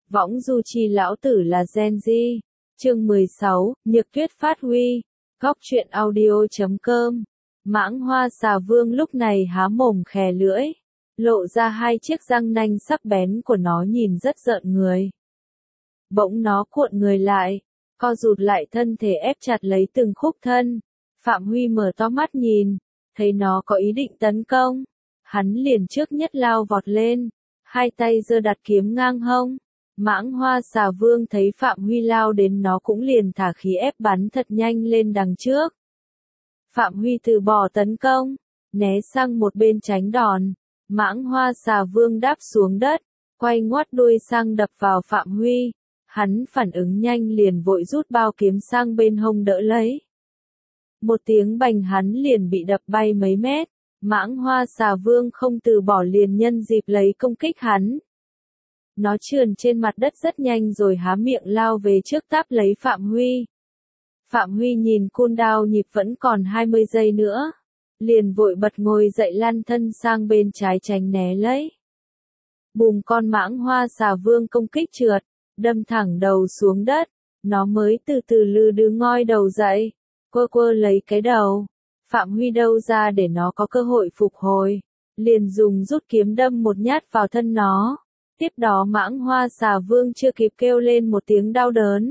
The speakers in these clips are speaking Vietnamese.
Võng du chi lão tử là Gen Z. Chương 16, Nhược Tuyết phát huy. Góc truyện audio.com. Mãng Hoa Xà Vương lúc này há mồm khè lưỡi, lộ ra hai chiếc răng nanh sắc bén của nó nhìn rất rợn người. Bỗng nó cuộn người lại, co rụt lại thân thể ép chặt lấy từng khúc thân. Phạm Huy mở to mắt nhìn, thấy nó có ý định tấn công. Hắn liền trước nhất lao vọt lên, hai tay giơ đặt kiếm ngang hông. Mãng Hoa Xà Vương thấy Phạm Huy lao đến nó cũng liền thả khí ép bắn thật nhanh lên đằng trước. Phạm Huy từ bỏ tấn công, né sang một bên tránh đòn. Mãng Hoa Xà Vương đáp xuống đất, quay ngoắt đuôi sang đập vào Phạm Huy. Hắn phản ứng nhanh liền vội rút bao kiếm sang bên hông đỡ lấy. Một tiếng bành hắn liền bị đập bay mấy mét. Mãng Hoa Xà Vương không từ bỏ liền nhân dịp lấy công kích hắn. Nó trườn trên mặt đất rất nhanh rồi há miệng lao về trước táp lấy Phạm Huy. Phạm Huy nhìn cooldown nhịp vẫn còn 20 giây nữa. Liền vội bật ngồi dậy lăn thân sang bên trái tránh né lấy. Bùm, con Mãng Hoa Xà Vương công kích trượt, đâm thẳng đầu xuống đất. Nó mới từ từ lư đứ ngoi đầu dậy, quơ lấy cái đầu. Phạm Huy đâu ra để nó có cơ hội phục hồi, liền dùng rút kiếm đâm một nhát vào thân nó. Tiếp đó Mãng Hoa Xà Vương chưa kịp kêu lên một tiếng đau đớn,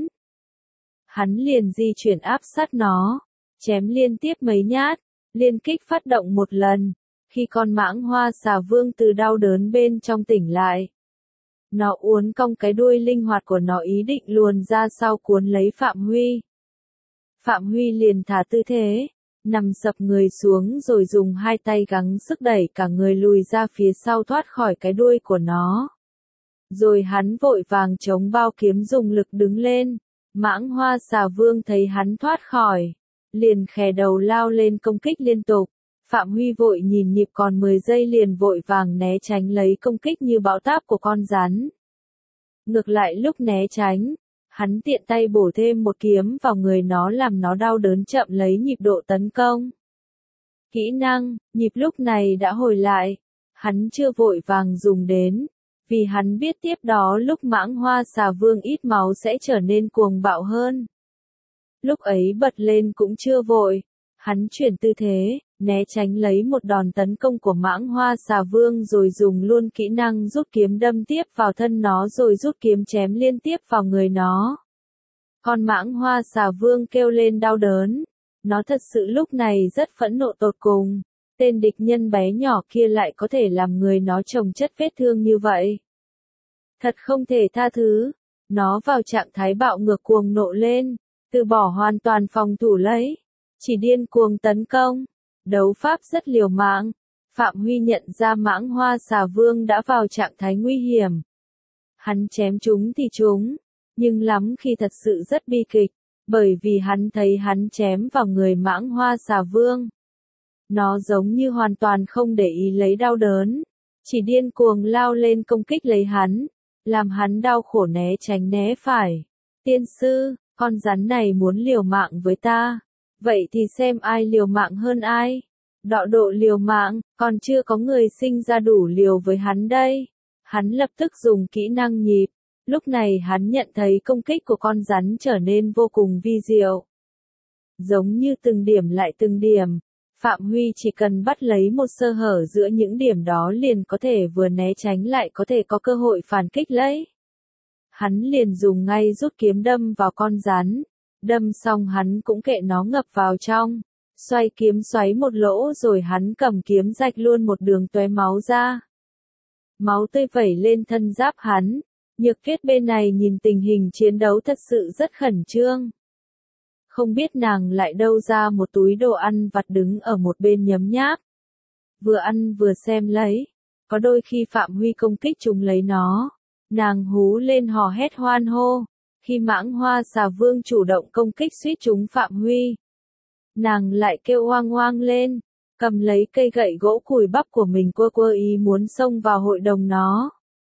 hắn liền di chuyển áp sát nó, chém liên tiếp mấy nhát, liên kích phát động một lần. Khi con Mãng Hoa Xà Vương từ đau đớn bên trong tỉnh lại, nó uốn cong cái đuôi linh hoạt của nó ý định luồn ra sau cuốn lấy Phạm Huy. Phạm Huy liền thả tư thế, nằm sập người xuống rồi dùng hai tay gắng sức đẩy cả người lùi ra phía sau thoát khỏi cái đuôi của nó. Rồi hắn vội vàng chống bao kiếm dùng lực đứng lên. Mãng Hoa Xà Vương thấy hắn thoát khỏi, liền khè đầu lao lên công kích liên tục. Phạm Huy vội nhìn nhịp còn 10 giây liền vội vàng né tránh lấy công kích như bão táp của con rắn. Ngược lại lúc né tránh, hắn tiện tay bổ thêm một kiếm vào người nó làm nó đau đớn chậm lấy nhịp độ tấn công. Kỹ năng, nhịp lúc này đã hồi lại, hắn chưa vội vàng dùng đến, vì hắn biết tiếp đó lúc Mãng Hoa Xà Vương ít máu sẽ trở nên cuồng bạo hơn. Lúc ấy bật lên cũng chưa vội, hắn chuyển tư thế, né tránh lấy một đòn tấn công của Mãng Hoa Xà Vương rồi dùng luôn kỹ năng rút kiếm đâm tiếp vào thân nó rồi rút kiếm chém liên tiếp vào người nó. Con Mãng Hoa Xà Vương kêu lên đau đớn, nó thật sự lúc này rất phẫn nộ tột cùng. Tên địch nhân bé nhỏ kia lại có thể làm người nó chồng chất vết thương như vậy. Thật không thể tha thứ. Nó vào trạng thái bạo ngược cuồng nộ lên, từ bỏ hoàn toàn phòng thủ lấy, chỉ điên cuồng tấn công. Đấu pháp rất liều mạng. Phạm Huy nhận ra Mãng Hoa Xà Vương đã vào trạng thái nguy hiểm. Hắn chém chúng thì chúng, nhưng lắm khi thật sự rất bi kịch, bởi vì hắn thấy hắn chém vào người Mãng Hoa Xà Vương. Nó giống như hoàn toàn không để ý lấy đau đớn, chỉ điên cuồng lao lên công kích lấy hắn, làm hắn đau khổ né tránh né phải. Tiên sư, con rắn này muốn liều mạng với ta, vậy thì xem ai liều mạng hơn ai. Đọ độ liều mạng, còn chưa có người sinh ra đủ liều với hắn đây. Hắn lập tức dùng kỹ năng nhịp, lúc này hắn nhận thấy công kích của con rắn trở nên vô cùng vi diệu. Giống như từng điểm lại từng điểm. Phạm Huy chỉ cần bắt lấy một sơ hở giữa những điểm đó liền có thể vừa né tránh lại có thể có cơ hội phản kích lấy. Hắn liền dùng ngay rút kiếm đâm vào con rắn, đâm xong hắn cũng kệ nó ngập vào trong, xoay kiếm xoáy một lỗ rồi hắn cầm kiếm rạch luôn một đường tóe máu ra. Máu tươi vẩy lên thân giáp hắn. Nhược Tuyết bên này nhìn tình hình chiến đấu thật sự rất khẩn trương. Không biết nàng lại đâu ra một túi đồ ăn vặt đứng ở một bên nhấm nháp. Vừa ăn vừa xem lấy. Có đôi khi Phạm Huy công kích chúng lấy nó, nàng hú lên hò hét hoan hô. Khi Mãng Hoa Xà Vương chủ động công kích suýt chúng Phạm Huy, nàng lại kêu oang oang lên, cầm lấy cây gậy gỗ cùi bắp của mình quơ ý muốn xông vào hội đồng nó.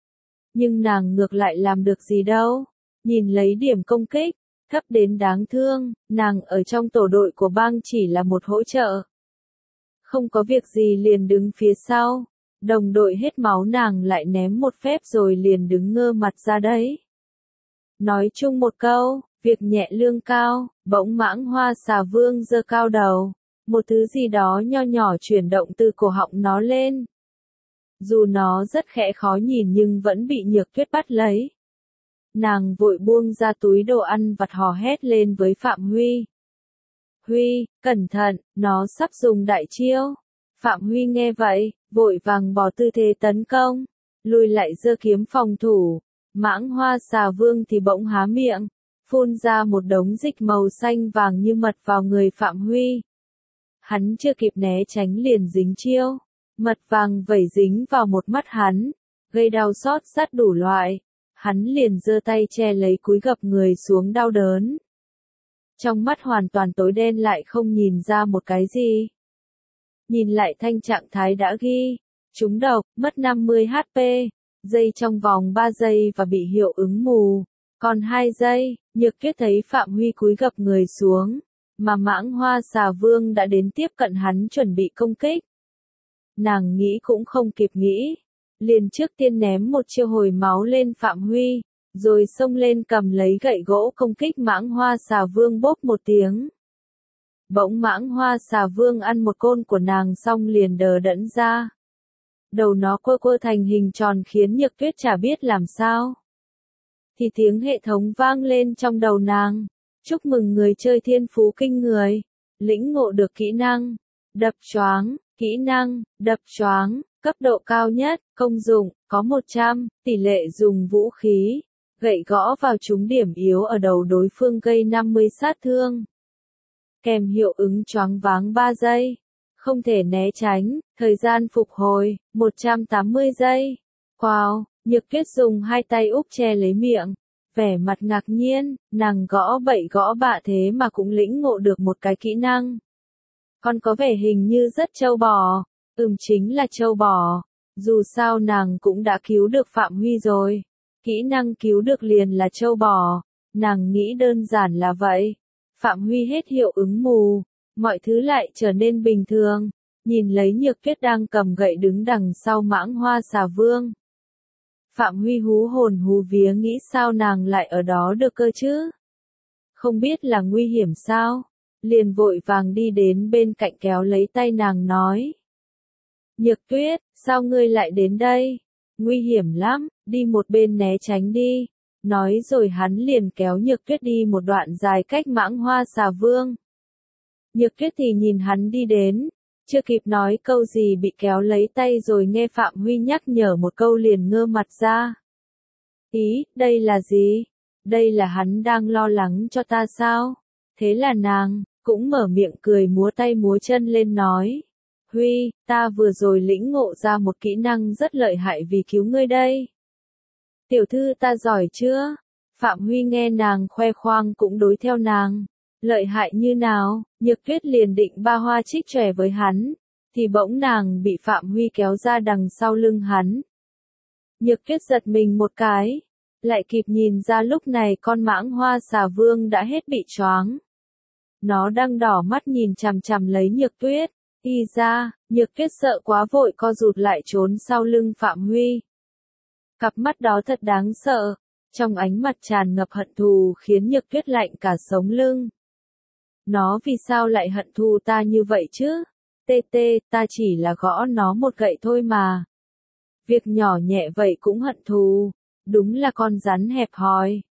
Nhưng nàng ngược lại làm được gì đâu, nhìn lấy điểm công kích thấp đến đáng thương, nàng ở trong tổ đội của bang chỉ là một hỗ trợ. Không có việc gì liền đứng phía sau, đồng đội hết máu nàng lại ném một phép rồi liền đứng ngơ mặt ra đấy. Nói chung một câu, việc nhẹ lương cao, bỗng Mãng Hoa Xà Vương giơ cao đầu, một thứ gì đó nho nhỏ chuyển động từ cổ họng nó lên. Dù nó rất khẽ khó nhìn nhưng vẫn bị Nhược Tuyết bắt lấy. Nàng vội buông ra túi đồ ăn vặt hò hét lên với Phạm Huy. Huy, cẩn thận, nó sắp dùng đại chiêu. Phạm Huy nghe vậy, vội vàng bỏ tư thế tấn công, lùi lại giơ kiếm phòng thủ. Mãng Hoa Xà Vương thì bỗng há miệng, phun ra một đống dịch màu xanh vàng như mật vào người Phạm Huy. Hắn chưa kịp né tránh liền dính chiêu, mật vàng vẩy dính vào một mắt hắn, gây đau xót rát đủ loại. Hắn liền giơ tay che lấy cúi gập người xuống đau đớn. Trong mắt hoàn toàn tối đen lại không nhìn ra một cái gì. Nhìn lại thanh trạng thái đã ghi, trúng độc, mất 50 HP, dây trong vòng 3 giây và bị hiệu ứng mù. Còn 2 giây, Nhược Tuyết thấy Phạm Huy cúi gập người xuống, mà Mãng Hoa Xà Vương đã đến tiếp cận hắn chuẩn bị công kích. Nàng nghĩ cũng không kịp nghĩ, liền trước tiên ném một chiêu hồi máu lên Phạm Huy, rồi xông lên cầm lấy gậy gỗ công kích Mãng Hoa Xà Vương bốp một tiếng. Bỗng Mãng Hoa Xà Vương ăn một côn của nàng xong liền đờ đẫn ra. Đầu nó quơ quơ thành hình tròn khiến Nhược Tuyết chả biết làm sao. Thì tiếng hệ thống vang lên trong đầu nàng. Chúc mừng người chơi thiên phú kinh người. Lĩnh ngộ được kỹ năng. Đập choáng. Kỹ năng. Đập choáng. Cấp độ cao nhất. Công dụng. Có 100. Tỷ lệ dùng vũ khí. Gậy gõ vào trúng điểm yếu ở đầu đối phương gây 50 sát thương. Kèm hiệu ứng choáng váng 3 giây. Không thể né tránh. Thời gian phục hồi. 180 giây. Wow. Nhược Tuyết dùng hai tay úp che lấy miệng. Vẻ mặt ngạc nhiên, nàng gõ bậy gõ bạ thế mà cũng lĩnh ngộ được một cái kỹ năng. Còn có vẻ hình như rất trâu bò. Chính là trâu bò. Dù sao nàng cũng đã cứu được Phạm Huy rồi. Kỹ năng cứu được liền là trâu bò. Nàng nghĩ đơn giản là vậy. Phạm Huy hết hiệu ứng mù. Mọi thứ lại trở nên bình thường. Nhìn lấy Nhược Tuyết đang cầm gậy đứng đằng sau Mãng Hoa Xà Vương. Phạm Huy hú hồn hú vía nghĩ sao nàng lại ở đó được cơ chứ? Không biết là nguy hiểm sao? Liền vội vàng đi đến bên cạnh kéo lấy tay nàng nói. Nhược Tuyết, sao ngươi lại đến đây? Nguy hiểm lắm, đi một bên né tránh đi. Nói rồi hắn liền kéo Nhược Tuyết đi một đoạn dài cách Mãng Hoa Xà Vương. Nhược Tuyết thì nhìn hắn đi đến. Chưa kịp nói câu gì bị kéo lấy tay rồi nghe Phạm Huy nhắc nhở một câu liền ngơ mặt ra. Ý, đây là gì? Đây là hắn đang lo lắng cho ta sao? Thế là nàng, cũng mở miệng cười múa tay múa chân lên nói. Huy, ta vừa rồi lĩnh ngộ ra một kỹ năng rất lợi hại vì cứu ngươi đây. Tiểu thư ta giỏi chưa? Phạm Huy nghe nàng khoe khoang cũng đối theo nàng. Lợi hại như nào? Nhược Tuyết liền định ba hoa trích chòe với hắn, thì bỗng nàng bị Phạm Huy kéo ra đằng sau lưng hắn. Nhược Tuyết giật mình một cái, lại kịp nhìn ra lúc này con Mãng Hoa Xà Vương đã hết bị choáng. Nó đang đỏ mắt nhìn chằm chằm lấy Nhược Tuyết, y ra, Nhược Tuyết sợ quá vội co rụt lại trốn sau lưng Phạm Huy. Cặp mắt đó thật đáng sợ, trong ánh mặt tràn ngập hận thù khiến Nhược Tuyết lạnh cả sống lưng. Nó vì sao lại hận thù ta như vậy chứ? Ta chỉ là gõ nó một gậy thôi mà. Việc nhỏ nhẹ vậy cũng hận thù. Đúng là con rắn hẹp hòi.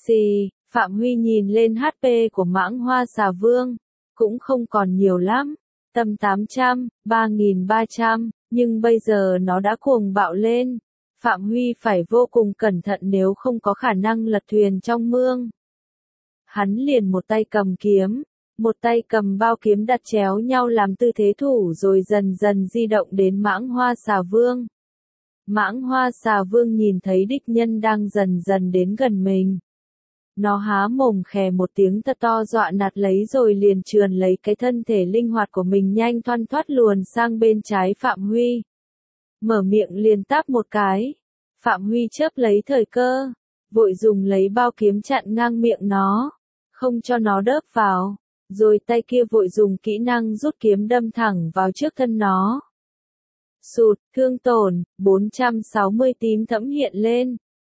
Phạm Huy nhìn lên HP của Mãng Hoa Xà Vương. Cũng không còn nhiều lắm. Tầm 800, 3.300, nhưng bây giờ nó đã cuồng bạo lên. Phạm Huy phải vô cùng cẩn thận nếu không có khả năng lật thuyền trong mương. Hắn liền một tay cầm kiếm. Một tay cầm bao kiếm đặt chéo nhau làm tư thế thủ rồi dần dần di động đến Mãng Hoa Xà Vương. Mãng Hoa Xà Vương nhìn thấy địch nhân đang dần dần đến gần mình. Nó há mồm khè một tiếng thật to dọa nạt lấy rồi liền trườn lấy cái thân thể linh hoạt của mình nhanh thoăn thoắt luồn sang bên trái Phạm Huy. Mở miệng liền táp một cái. Phạm Huy chớp lấy thời cơ, vội dùng lấy bao kiếm chặn ngang miệng nó, không cho nó đớp vào. Rồi tay kia vội dùng kỹ năng rút kiếm đâm thẳng vào trước thân nó. Sụt, thương tổn, 460 tím thẫm hiện lên.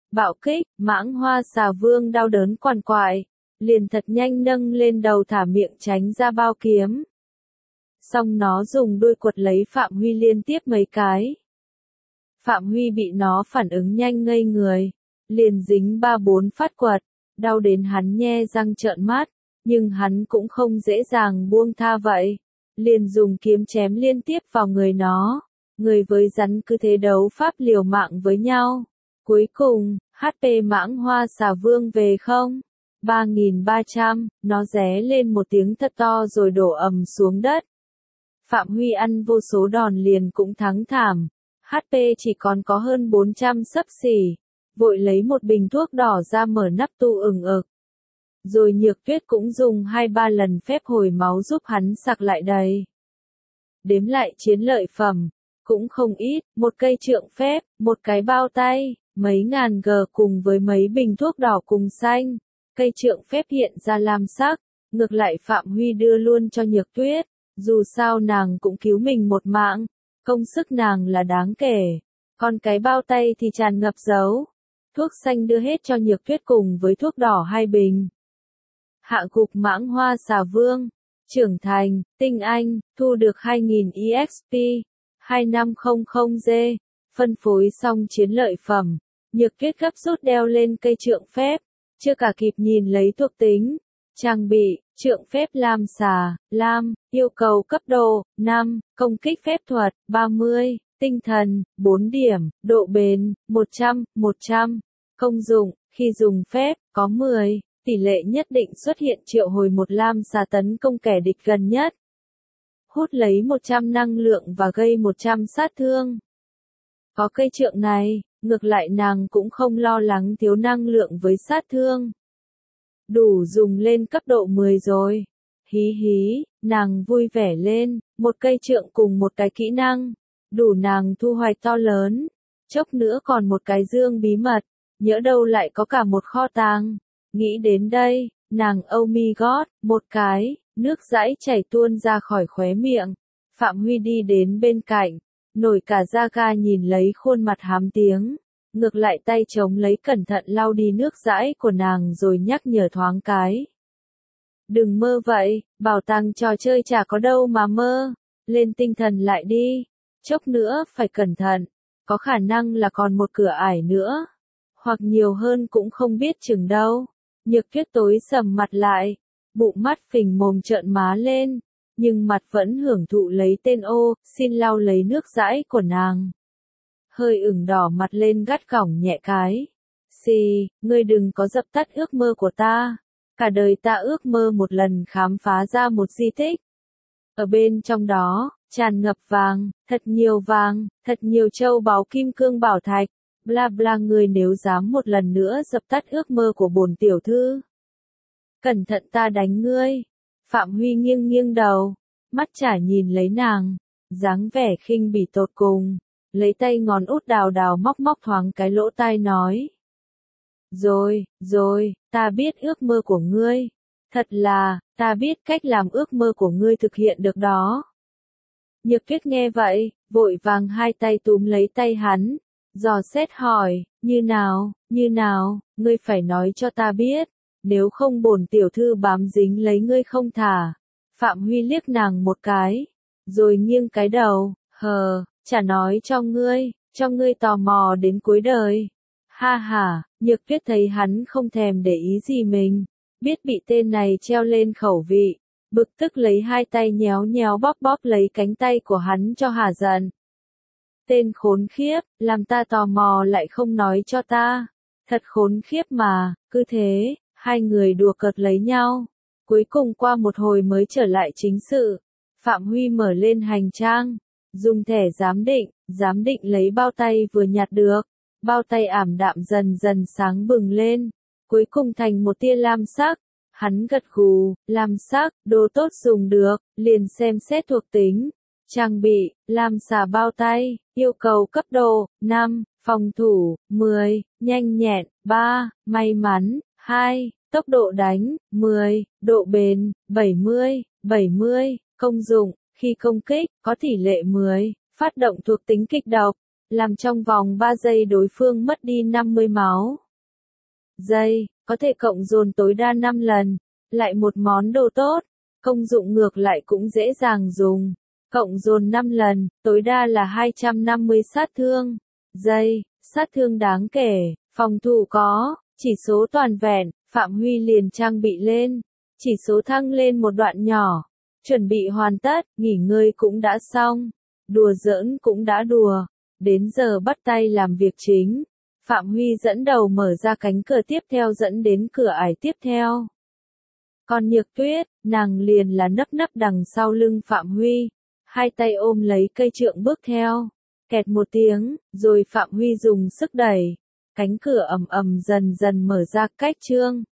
Bạo kích, mãng hoa xà vương đau đớn quằn quại, liền thật nhanh nâng lên đầu thả miệng tránh ra bao kiếm. Xong nó dùng đuôi quật lấy Phạm Huy liên tiếp mấy cái. Phạm Huy bị nó phản ứng nhanh ngây người, liền dính 3-4 phát quật, đau đến hắn nhe răng trợn mắt, nhưng hắn cũng không dễ dàng buông tha vậy, liền dùng kiếm chém liên tiếp vào người nó, người với rắn cứ thế đấu pháp liều mạng với nhau. Cuối cùng, HP mãng hoa xà vương về không? 3.300, nó ré lên một tiếng thật to rồi đổ ầm xuống đất. Phạm Huy ăn vô số đòn liền cũng thắng thảm, HP chỉ còn có hơn 400 xấp xỉ, vội lấy một bình thuốc đỏ ra mở nắp tu ừng ực. Rồi Nhược Tuyết cũng dùng 2-3 lần phép hồi máu giúp hắn sạc lại đầy. Đếm lại chiến lợi phẩm, cũng không ít, một cây trượng phép, một cái bao tay, mấy ngàn g cùng với mấy bình thuốc đỏ cùng xanh. Cây trượng phép hiện ra lam sắc, ngược lại Phạm Huy đưa luôn cho Nhược Tuyết, dù sao nàng cũng cứu mình một mạng, công sức nàng là đáng kể, còn cái bao tay thì tràn ngập dấu. Thuốc xanh đưa hết cho Nhược Tuyết cùng với thuốc đỏ 2 bình. Hạ gục mãng hoa xà vương, trưởng thành, tinh anh, thu được 2.000 EXP, 2500G, phân phối xong chiến lợi phẩm, Nhược Tuyết gấp rút đeo lên cây trượng phép, chưa cả kịp nhìn lấy thuộc tính. Trang bị, trượng phép lam xà, lam, yêu cầu cấp độ, 5, công kích phép thuật, 30, tinh thần, 4 điểm, độ bền, 100, công dụng, khi dùng phép, có 10, tỷ lệ nhất định xuất hiện triệu hồi một lam xà tấn công kẻ địch gần nhất. Hút lấy 100 năng lượng và gây 100 sát thương. Có cây trượng này, ngược lại nàng cũng không lo lắng thiếu năng lượng với sát thương. Đủ dùng lên cấp độ 10 rồi. Hí hí, nàng vui vẻ lên, một cây trượng cùng một cái kỹ năng, đủ nàng thu hoạch to lớn. Chốc nữa còn một cái dương bí mật, nhỡ đâu lại có cả một kho tàng. Nghĩ đến đây, nàng oh my god, một cái, nước dãi chảy tuôn ra khỏi khóe miệng. Phạm Huy đi đến bên cạnh, nổi cả da ga nhìn lấy khuôn mặt hám tiếng. Ngược lại tay chống lấy cẩn thận lau đi nước dãi của nàng rồi nhắc nhở thoáng cái. Đừng mơ vậy, bảo tàng trò chơi chả có đâu mà mơ, lên tinh thần lại đi, chốc nữa phải cẩn thận, có khả năng là còn một cửa ải nữa, hoặc nhiều hơn cũng không biết chừng đâu. Nhược Tuyết tối sầm mặt lại, bụng mắt phình mồm trợn má lên, nhưng mặt vẫn hưởng thụ lấy tên ô, xin lau lấy nước dãi của nàng. Hơi ửng đỏ mặt lên gắt gỏng nhẹ cái. Xì, ngươi đừng có dập tắt ước mơ của ta. Cả đời ta ước mơ một lần khám phá ra một di tích. Ở bên trong đó, tràn ngập vàng, thật nhiều châu báu kim cương bảo thạch. Bla bla, ngươi nếu dám một lần nữa dập tắt ước mơ của bổn tiểu thư. Cẩn thận ta đánh ngươi. Phạm Huy nghiêng nghiêng đầu, mắt chả nhìn lấy nàng, dáng vẻ khinh bỉ tột cùng. Lấy tay ngón út đào đào móc móc thoáng cái lỗ tai nói. Rồi, ta biết ước mơ của ngươi. Thật là, ta biết cách làm ước mơ của ngươi thực hiện được đó. Nhược Tuyết nghe vậy, vội vàng hai tay túm lấy tay hắn, dò xét hỏi, như nào, ngươi phải nói cho ta biết, nếu không bổn tiểu thư bám dính lấy ngươi không thả. Phạm Huy liếc nàng một cái, rồi nghiêng cái đầu, chả nói cho ngươi tò mò đến cuối đời. Ha ha, Nhược Tuyết thấy hắn không thèm để ý gì mình, biết bị tên này treo lên khẩu vị, bực tức lấy hai tay nhéo nhéo bóp bóp lấy cánh tay của hắn cho hả giận. Tên khốn khiếp, làm ta tò mò lại không nói cho ta. Thật khốn khiếp mà, cứ thế, hai người đùa cợt lấy nhau. Cuối cùng qua một hồi mới trở lại chính sự. Phạm Huy mở lên hành trang, dùng thẻ giám định lấy bao tay vừa nhặt được. Bao tay ảm đạm dần dần sáng bừng lên, cuối cùng thành một tia lam sắc. Hắn gật gù, lam sắc, đồ tốt dùng được, liền xem xét thuộc tính. Trang bị, lam xà bao tay, yêu cầu cấp độ, 5, phòng thủ, 10, nhanh nhẹn, 3, may mắn, 2, tốc độ đánh, 10, độ bền, 70, công dụng, khi công kích, có tỷ lệ 10, phát động thuộc tính kịch độc. làm trong vòng 3 giây đối phương mất đi 50 máu. Giây, có thể cộng dồn tối đa 5 lần, lại một món đồ tốt, công dụng ngược lại cũng dễ dàng dùng. Cộng dồn 5 lần, tối đa là 250 sát thương. Giây, sát thương đáng kể, phòng thủ có, chỉ số toàn vẹn, Phạm Huy liền trang bị lên. Chỉ số thăng lên một đoạn nhỏ. Chuẩn bị hoàn tất, nghỉ ngơi cũng đã xong. Đùa giỡn cũng đã đùa. Đến giờ bắt tay làm việc chính. Phạm Huy dẫn đầu mở ra cánh cửa tiếp theo dẫn đến cửa ải tiếp theo. Còn Nhược Tuyết, nàng liền là nấp nấp đằng sau lưng Phạm Huy. Hai tay ôm lấy cây trượng bước theo. Kẹt một tiếng, rồi Phạm Huy dùng sức đẩy. Cánh cửa ầm ầm dần dần mở ra cách chương.